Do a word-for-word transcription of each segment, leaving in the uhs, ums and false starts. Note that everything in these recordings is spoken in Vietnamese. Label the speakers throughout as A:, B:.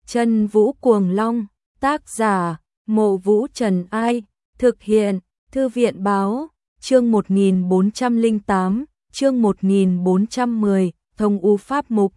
A: Chân Vũ Cuồng Long, tác giả, Mộ Vũ Trần Ai, thực hiện, Thư viện Báo, chương một nghìn bốn trăm lẻ tám, chương một nghìn bốn trăm mười, Thông U Pháp Mục.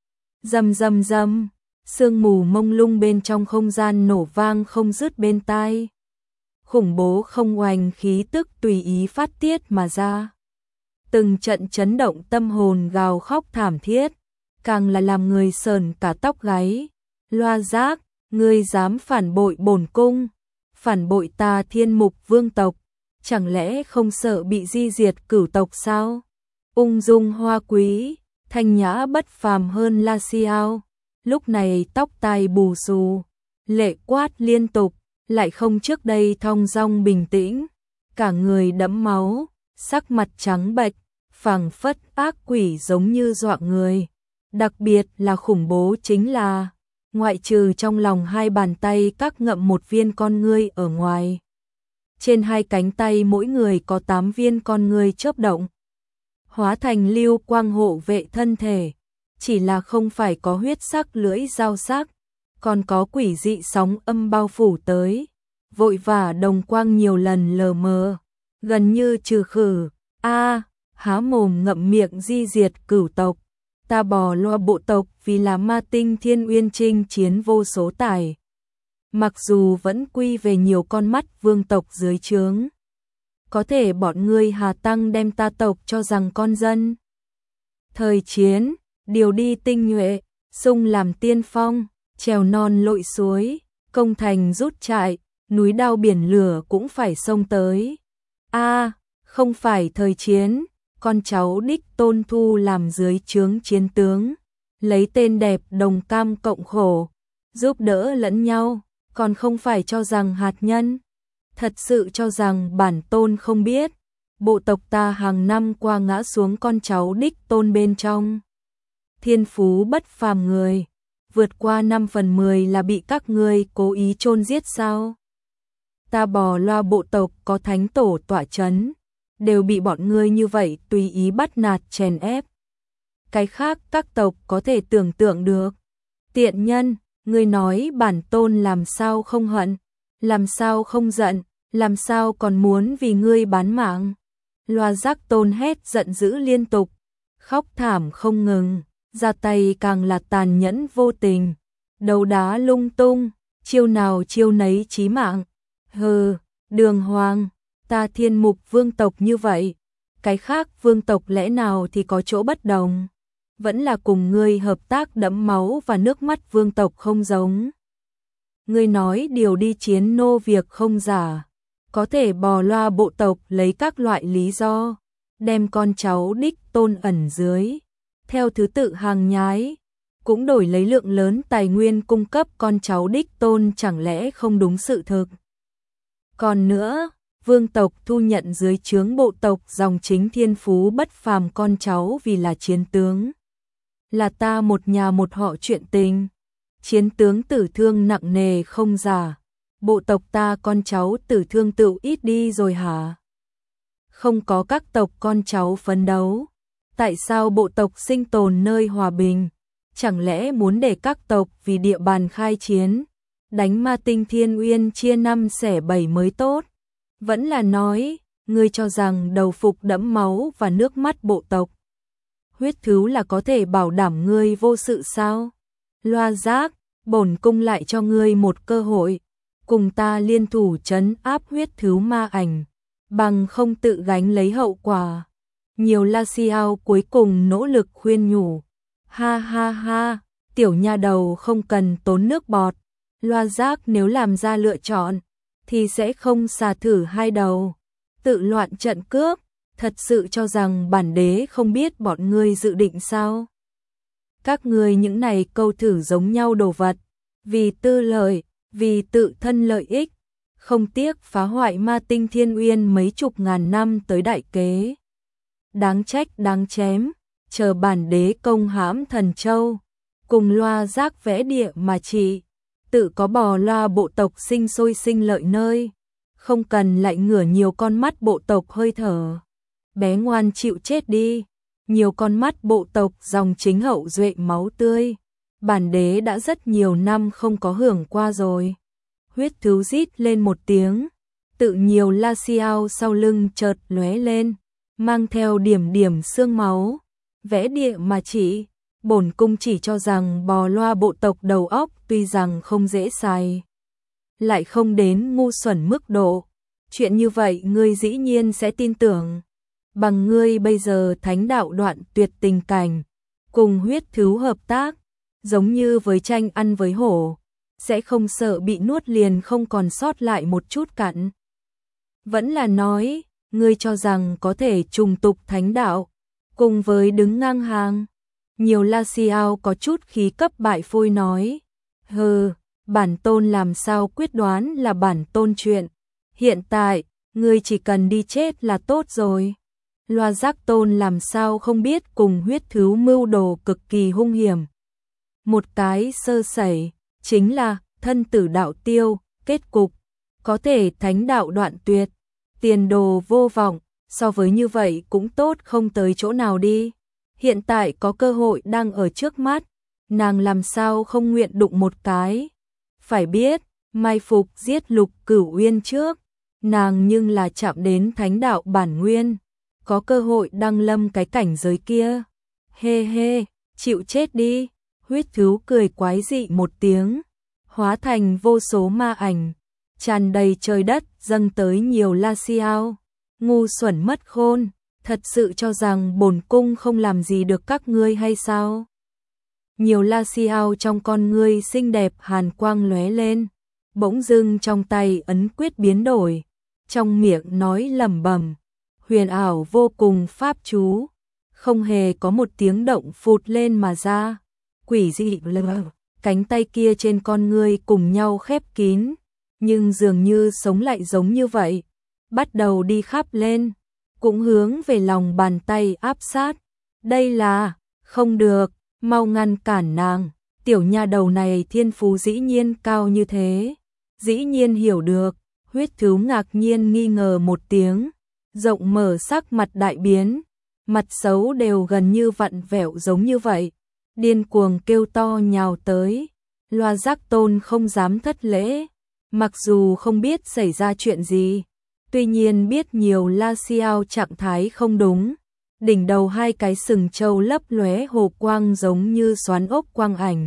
A: Rầm rầm rầm, sương mù mông lung bên trong không gian nổ vang không dứt bên tai. Khủng bố không oanh khí tức tùy ý phát tiết mà ra. Từng trận chấn động tâm hồn gào khóc thảm thiết, càng là làm người sờn cả tóc gáy. Loa Giác, ngươi dám phản bội bổn cung, phản bội ta Thiên Mục vương tộc, chẳng lẽ không sợ bị di diệt cửu tộc sao? Ung dung hoa quý, thanh nhã bất phàm hơn La Xiao, lúc này tóc tai bù xù, lệ quát liên tục, lại không trước đây thong dong bình tĩnh, cả người đẫm máu, sắc mặt trắng bệch, phảng phất ác quỷ giống như dọa người. Đặc biệt là khủng bố chính là, ngoại trừ trong lòng hai bàn tay các ngậm một viên con ngươi ở ngoài, trên hai cánh tay mỗi người có tám viên con ngươi chớp động, hóa thành lưu quang hộ vệ thân thể, chỉ là không phải có huyết sắc lưỡi dao sắc, còn có quỷ dị sóng âm bao phủ tới, vội vã đồng quang nhiều lần lờ mờ, gần như trừ khử. A, há mồm ngậm miệng di diệt cửu tộc, ta bò loa bộ tộc vì là ma tinh thiên uyên chinh chiến vô số tài. Mặc dù vẫn quy về nhiều con mắt vương tộc dưới trướng, có thể bọn ngươi hà tăng đem ta tộc cho rằng con dân. Thời chiến, điều đi tinh nhuệ, sung làm tiên phong, trèo non lội suối, công thành rút trại, núi đao biển lửa cũng phải xông tới. A, không phải thời chiến, con cháu đích Tôn thu làm dưới trướng chiến tướng, lấy tên đẹp đồng cam cộng khổ, giúp đỡ lẫn nhau, còn không phải cho rằng hạt nhân. Thật sự cho rằng bản Tôn không biết, bộ tộc ta hàng năm qua ngã xuống con cháu đích Tôn bên trong. Thiên phú bất phàm người, vượt qua năm phần mười là bị các ngươi cố ý chôn giết sao? Ta bò loa bộ tộc có thánh tổ tọa chấn, đều bị bọn ngươi như vậy tùy ý bắt nạt chèn ép. Cái khác các tộc có thể tưởng tượng được. Tiện nhân, ngươi nói bản Tôn làm sao không hận, làm sao không giận, làm sao còn muốn vì ngươi bán mạng. Loa Giác Tôn hét giận dữ liên tục, khóc thảm không ngừng, ra tay càng là tàn nhẫn vô tình, đầu đá lung tung, chiêu nào chiêu nấy chí mạng. Hừ, Đường Hoàng, ta Thiên Mục vương tộc như vậy, cái khác vương tộc lẽ nào thì có chỗ bất đồng, vẫn là cùng ngươi hợp tác đẫm máu và nước mắt vương tộc không giống. Ngươi nói điều đi chiến nô việc không giả, có thể bò loa bộ tộc lấy các loại lý do, đem con cháu đích Tôn ẩn dưới, theo thứ tự hàng nhái, cũng đổi lấy lượng lớn tài nguyên cung cấp con cháu đích Tôn, chẳng lẽ không đúng sự thực. Còn nữa, vương tộc thu nhận dưới trướng bộ tộc dòng chính thiên phú bất phàm con cháu vì là chiến tướng. Là ta một nhà một họ chuyện tình, chiến tướng tử thương nặng nề không giả, bộ tộc ta con cháu tử thương tựu ít đi rồi hả? Không có các tộc con cháu phấn đấu, tại sao bộ tộc sinh tồn nơi hòa bình, chẳng lẽ muốn để các tộc vì địa bàn khai chiến, đánh ma tinh thiên uyên chia năm xẻ bảy mới tốt? Vẫn là nói, ngươi cho rằng đầu phục đẫm máu và nước mắt bộ tộc, huyết thứ là có thể bảo đảm ngươi vô sự sao? Loa Giác, bổn cung lại cho ngươi một cơ hội, cùng ta liên thủ trấn áp huyết thứ ma ảnh, bằng không tự gánh lấy hậu quả. Nhiều La Xiao cuối cùng nỗ lực khuyên nhủ. Ha ha ha, tiểu nha đầu không cần tốn nước bọt, Loa Giác nếu làm ra lựa chọn, thì sẽ không xà thử hai đầu, tự loạn trận cướp, thật sự cho rằng bản đế không biết bọn ngươi dự định sao? Các ngươi những này câu thử giống nhau đồ vật, vì tư lợi, vì tự thân lợi ích, không tiếc phá hoại ma tinh thiên uyên mấy chục ngàn năm tới đại kế. Đáng trách đáng chém, chờ bản đế công hãm Thần Châu, cùng Loa Giác vẽ địa mà trị, tự có bò loa bộ tộc sinh sôi sinh lợi nơi, không cần lại ngửa nhiều con mắt bộ tộc hơi thở. Bé ngoan chịu chết đi, nhiều con mắt bộ tộc dòng chính hậu duệ máu tươi, bản đế đã rất nhiều năm không có hưởng qua rồi. Huyết thú rít lên một tiếng, tự nhiều la xiao sau lưng chợt lóe lên, mang theo điểm điểm xương máu, vẽ địa mà chỉ, bổn cung chỉ cho rằng bò loa bộ tộc đầu óc tuy rằng không dễ xài, lại không đến ngu xuẩn mức độ. Chuyện như vậy ngươi dĩ nhiên sẽ tin tưởng. Bằng ngươi bây giờ thánh đạo đoạn tuyệt tình cảnh, cùng huyết thú hợp tác, giống như với tranh ăn với hổ, sẽ không sợ bị nuốt liền không còn sót lại một chút cặn. Vẫn là nói, ngươi cho rằng có thể trùng tục thánh đạo, cùng với đứng ngang hàng. Nhiều la xiao có chút khí cấp bại phôi nói, hừ, bản tôn làm sao quyết đoán là bản tôn chuyện. Hiện tại, ngươi chỉ cần đi chết là tốt rồi. Loa giác tôn làm sao không biết cùng huyết thú mưu đồ cực kỳ hung hiểm. Một cái sơ sẩy, chính là thân tử đạo tiêu, kết cục, có thể thánh đạo đoạn tuyệt, tiền đồ vô vọng, so với như vậy cũng tốt không tới chỗ nào đi. Hiện tại có cơ hội đang ở trước mắt, nàng làm sao không nguyện đụng một cái. Phải biết, mai phục giết Lục Cửu Uyên trước, nàng nhưng là chạm đến thánh đạo bản nguyên, có cơ hội đăng lâm cái cảnh giới kia. Hê hê, chịu chết đi. Huyết thú cười quái dị một tiếng, hóa thành vô số ma ảnh, tràn đầy trời đất dâng tới nhiều la xiao. Ngu xuẩn mất khôn, thật sự cho rằng bổn cung không làm gì được các ngươi hay sao? Nhiều la xiao trong con ngươi xinh đẹp hàn quang lóe lên, bỗng dưng trong tay ấn quyết biến đổi, trong miệng nói lẩm bẩm, huyền ảo vô cùng pháp chú, không hề có một tiếng động phụt lên mà ra. Quỷ dị lờ, cánh tay kia trên con ngươi cùng nhau khép kín, nhưng dường như sống lại giống như vậy, bắt đầu đi khắp lên, cũng hướng về lòng bàn tay áp sát. Đây là, không được, mau ngăn cản nàng, tiểu nha đầu này thiên phú dĩ nhiên cao như thế, dĩ nhiên hiểu được. Huyết thú ngạc nhiên nghi ngờ một tiếng, rộng mở sắc mặt đại biến, mặt xấu đều gần như vặn vẹo giống như vậy. Điên cuồng kêu to nhào tới, Loa giác tôn không dám thất lễ, mặc dù không biết xảy ra chuyện gì, tuy nhiên biết nhiều la xiao trạng thái không đúng, đỉnh đầu hai cái sừng trâu lấp lóe hồ quang giống như xoắn ốc quang ảnh,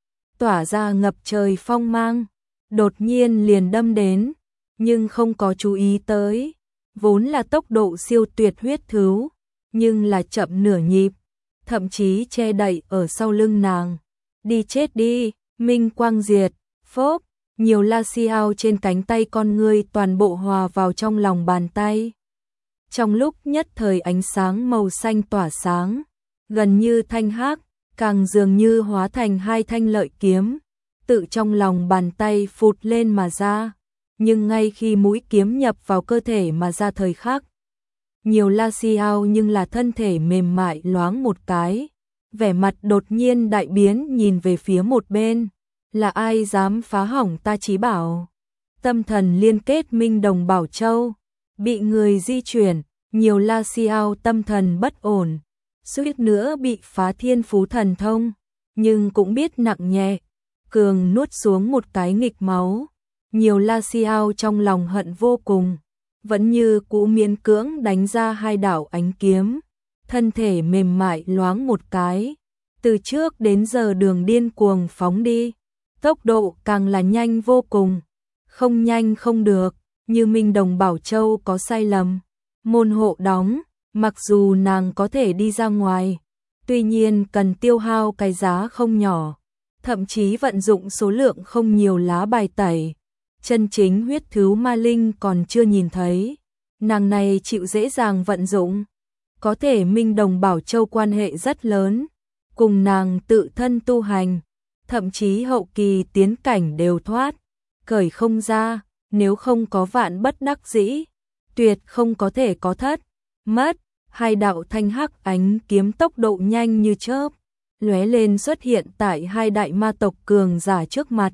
A: tỏa ra ngập trời phong mang, đột nhiên liền đâm đến, nhưng không có chú ý tới, vốn là tốc độ siêu tuyệt huyết thú, nhưng là chậm nửa nhịp, thậm chí che đậy ở sau lưng nàng. Đi chết đi, minh quang diệt, phốp, nhiều la xiao trên cánh tay con ngươi toàn bộ hòa vào trong lòng bàn tay. Trong lúc nhất thời ánh sáng màu xanh tỏa sáng, gần như thanh hắc, càng dường như hóa thành hai thanh lợi kiếm, tự trong lòng bàn tay phụt lên mà ra. Nhưng ngay khi mũi kiếm nhập vào cơ thể mà ra thời khắc, nhiều la xiao nhưng là thân thể mềm mại loáng một cái, vẻ mặt đột nhiên đại biến nhìn về phía một bên, là ai dám phá hỏng ta chí bảo. Tâm thần liên kết Minh Đồng Bảo Châu, bị người di chuyển, nhiều la xiao tâm thần bất ổn, suýt nữa bị phá thiên phú thần thông, nhưng cũng biết nặng nhẹ, cường nuốt xuống một cái nghịch máu. Nhiều la xiao trong lòng hận vô cùng, vẫn như cũ miễn cưỡng đánh ra hai đạo ánh kiếm, thân thể mềm mại loáng một cái, từ trước đến giờ đường điên cuồng phóng đi, tốc độ càng là nhanh vô cùng, không nhanh không được, như Minh Đồng Bảo Châu có sai lầm, môn hộ đóng, mặc dù nàng có thể đi ra ngoài, tuy nhiên cần tiêu hao cái giá không nhỏ, thậm chí vận dụng số lượng không nhiều lá bài tẩy. Chân chính huyết thú ma linh còn chưa nhìn thấy, nàng này chịu dễ dàng vận dụng, có thể Minh Đồng Bảo Châu quan hệ rất lớn, cùng nàng tự thân tu hành, thậm chí hậu kỳ tiến cảnh đều thoát, cởi không ra, nếu không có vạn bất đắc dĩ, tuyệt không có thể có thất, mất. Hai đạo thanh hắc ánh kiếm tốc độ nhanh như chớp, lóe lên xuất hiện tại hai đại ma tộc cường giả trước mặt.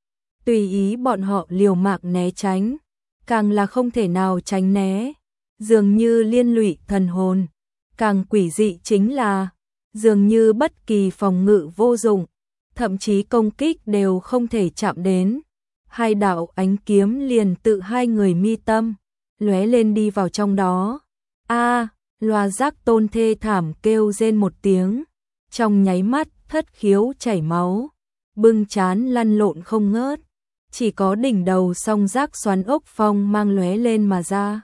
A: Tùy ý bọn họ liều mạng né tránh, càng là không thể nào tránh né, dường như liên lụy thần hồn, càng quỷ dị chính là, dường như bất kỳ phòng ngự vô dụng, thậm chí công kích đều không thể chạm đến. Hai đạo ánh kiếm liền tự hai người mi tâm, lóe lên đi vào trong đó. A, Loa Giác Tôn thê thảm kêu rên một tiếng, trong nháy mắt thất khiếu chảy máu, bưng chán lăn lộn không ngớt, chỉ có đỉnh đầu song giác xoắn ốc phong mang lóe lên mà ra.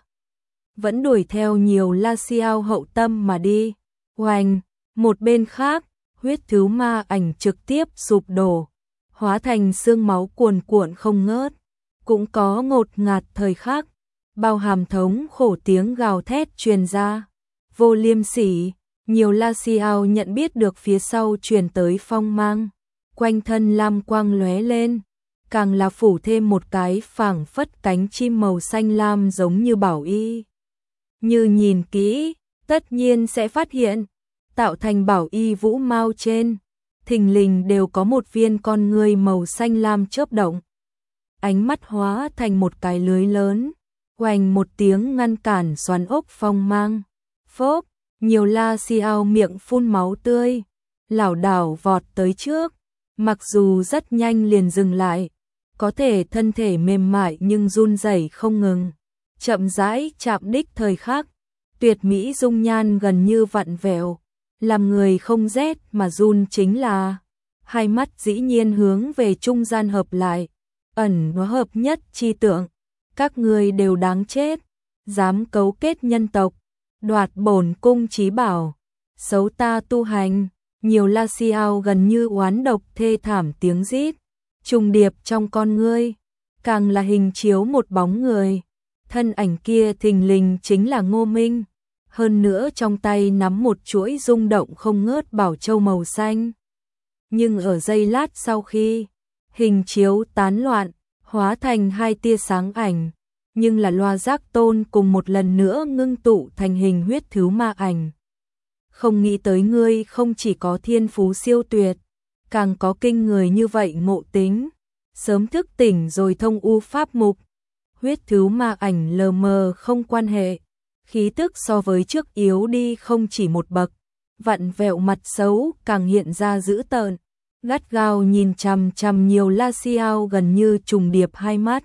A: Vẫn đuổi theo nhiều La Xiao hậu tâm mà đi. Oanh, một bên khác, huyết thứ ma ảnh trực tiếp sụp đổ, hóa thành xương máu cuồn cuộn không ngớt. Cũng có ngột ngạt thời khắc, bao hàm thống khổ tiếng gào thét truyền ra. Vô liêm sỉ, nhiều La Xiao nhận biết được phía sau truyền tới phong mang, quanh thân lam quang lóe lên, càng là phủ thêm một cái phảng phất cánh chim màu xanh lam giống như bảo y. Như nhìn kỹ, tất nhiên sẽ phát hiện, tạo thành bảo y vũ mao trên, thình lình đều có một viên con ngươi màu xanh lam chớp động. Ánh mắt hóa thành một cái lưới lớn, oanh một tiếng ngăn cản xoắn ốc phong mang. Phốp, nhiều La Xiao miệng phun máu tươi, lảo đảo vọt tới trước, mặc dù rất nhanh liền dừng lại, có thể thân thể mềm mại nhưng run rẩy không ngừng, chậm rãi chạm đích thời khắc, tuyệt mỹ dung nhan gần như vặn vẹo, làm người không rét mà run chính là hai mắt dĩ nhiên hướng về trung gian hợp lại, ẩn nó hợp nhất chi tượng, các người đều đáng chết, dám cấu kết nhân tộc, đoạt bổn cung chí bảo, xấu ta tu hành. Nhiều La Xiao gần như oán độc thê thảm tiếng rít, trùng điệp trong con ngươi, càng là hình chiếu một bóng người. Thân ảnh kia thình lình chính là Ngô Minh, hơn nữa trong tay nắm một chuỗi rung động không ngớt bảo châu màu xanh. Nhưng ở giây lát sau khi hình chiếu tán loạn, hóa thành hai tia sáng ảnh, nhưng là Loa Giác Tôn cùng một lần nữa ngưng tụ thành hình huyết thứ ma ảnh. Không nghĩ tới ngươi không chỉ có thiên phú siêu tuyệt, càng có kinh người như vậy ngộ tính, sớm thức tỉnh rồi thông u pháp mục. Huyết thứ ma ảnh lờ mờ không quan hệ, khí tức so với trước yếu đi không chỉ một bậc, vặn vẹo mặt xấu càng hiện ra dữ tợn, gắt gao nhìn chằm chằm nhiều La Xiao gần như trùng điệp hai mắt.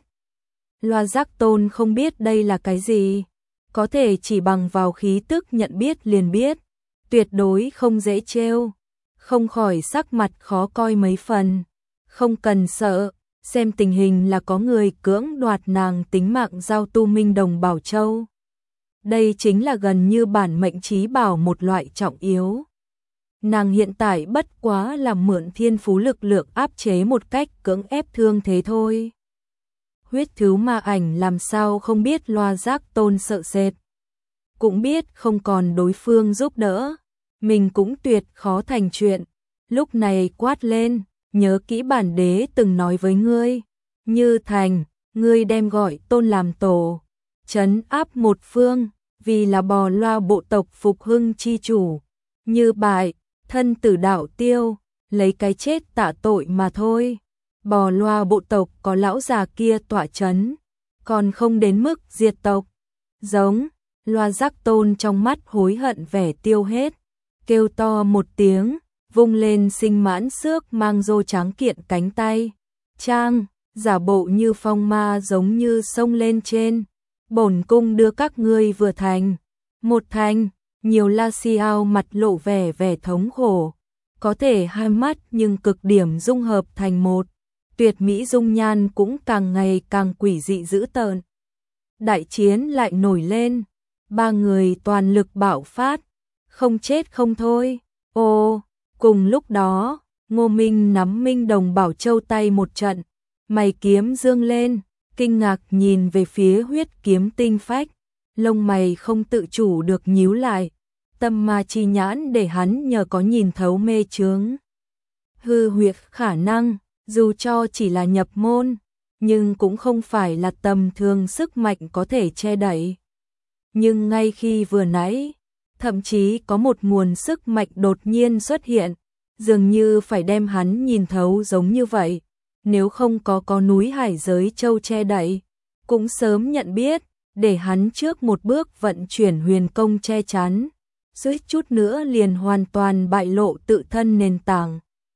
A: Loa Giác Tôn không biết đây là cái gì, có thể chỉ bằng vào khí tức nhận biết liền biết, tuyệt đối không dễ trêu, không khỏi sắc mặt khó coi mấy phần. Không cần sợ, xem tình hình là có người cưỡng đoạt nàng tính mạng giao tu minh đồng bảo châu. Đây chính là gần như bản mệnh chí bảo một loại trọng yếu. Nàng hiện tại bất quá là mượn thiên phú lực lượng áp chế một cách cưỡng ép thương thế thôi. Huyết thứ ma ảnh làm sao không biết Loa Giác Tôn sợ sệt, cũng biết không còn đối phương giúp đỡ, mình cũng tuyệt khó thành chuyện. Lúc này quát lên, nhớ kỹ bản đế từng nói với ngươi, như thành, ngươi đem gọi Tôn làm tổ, trấn áp một phương, vì là bò loa bộ tộc phục hưng chi chủ, như bại, thân tử đạo tiêu, lấy cái chết tạ tội mà thôi. Bò loa bộ tộc có lão già kia tọa chấn, còn không đến mức diệt tộc. Giống, Loa Giác Tôn trong mắt hối hận vẻ tiêu hết, kêu to một tiếng, vung lên sinh mãn xước mang rô tráng kiện cánh tay. Trang, giả bộ như phong ma giống như sông lên trên. Bổn cung đưa các ngươi vừa thành. Một thành, nhiều La Xiao mặt lộ vẻ vẻ thống khổ. Có thể hai mắt nhưng cực điểm dung hợp thành một. Tuyệt mỹ dung nhan cũng càng ngày càng quỷ dị dữ tợn. Đại chiến lại nổi lên. Ba người toàn lực bạo phát. Không chết không thôi. Ô, cùng lúc đó, Ngô Minh nắm Minh Đồng Bảo Châu tay một trận. Mày kiếm dương lên, kinh ngạc nhìn về phía huyết kiếm tinh phách. Lông mày không tự chủ được nhíu lại. Tâm ma chi nhãn để hắn nhờ có nhìn thấu mê chướng. Hư huyệt khả năng, dù cho chỉ là nhập môn, nhưng cũng không phải là tầm thường sức mạnh có thể che đậy. Nhưng ngay khi vừa nãy, thậm chí có một nguồn sức mạnh đột nhiên xuất hiện, dường như phải đem hắn nhìn thấu giống như vậy. Nếu không có có núi hải giới châu che đậy, cũng sớm nhận biết, để hắn trước một bước vận chuyển huyền công che chắn, suýt chút nữa liền hoàn toàn bại lộ tự thân nền tảng.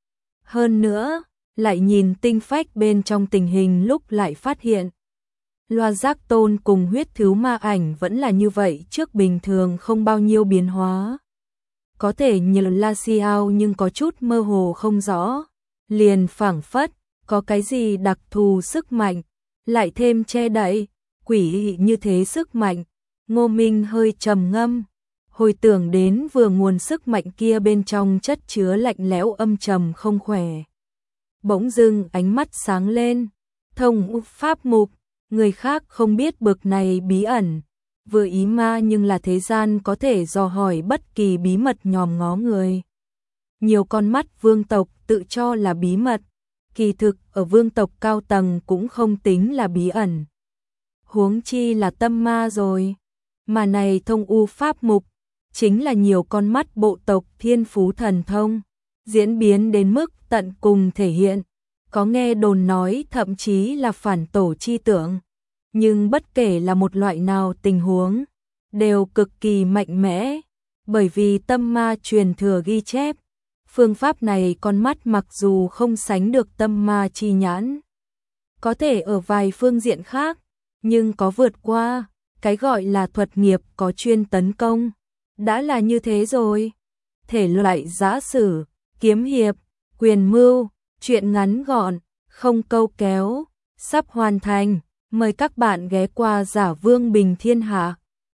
A: Hơn nữa, lại nhìn tinh phách bên trong tình hình lúc lại phát hiện. Loa giác tôn cùng huyết thứ ma ảnh vẫn là như vậy trước bình thường không bao nhiêu biến hóa. Có thể như La Xiao nhưng có chút mơ hồ không rõ, liền phảng phất, có cái gì đặc thù sức mạnh, lại thêm che đậy, quỷ dị như thế sức mạnh. Ngô Minh hơi trầm ngâm, hồi tưởng đến vừa nguồn sức mạnh kia bên trong chất chứa lạnh lẽo âm trầm không khỏe. Bỗng dưng ánh mắt sáng lên, thông pháp mục, người khác không biết bực này bí ẩn, vừa ý ma nhưng là thế gian có thể dò hỏi bất kỳ bí mật nhòm ngó người. Nhiều con mắt vương tộc tự cho là bí mật, kỳ thực ở vương tộc cao tầng cũng không tính là bí ẩn. Huống chi là tâm ma rồi, mà này thông u pháp mục, chính là nhiều con mắt bộ tộc thiên phú thần thông, diễn biến đến mức tận cùng thể hiện, có nghe đồn nói thậm chí là phản tổ chi tưởng. Nhưng bất kể là một loại nào tình huống, đều cực kỳ mạnh mẽ, bởi vì tâm ma truyền thừa ghi chép. Phương pháp này con mắt mặc dù không sánh được tâm ma chi nhãn, có thể ở vài phương diện khác, nhưng có vượt qua, cái gọi là thuật nghiệp có chuyên tấn công, đã là như thế rồi. Thể loại giã sử, kiếm hiệp, quyền mưu, truyện ngắn gọn, không câu kéo, sắp hoàn thành. Mời các bạn ghé qua Giả Vương Bình Thiên Hạ.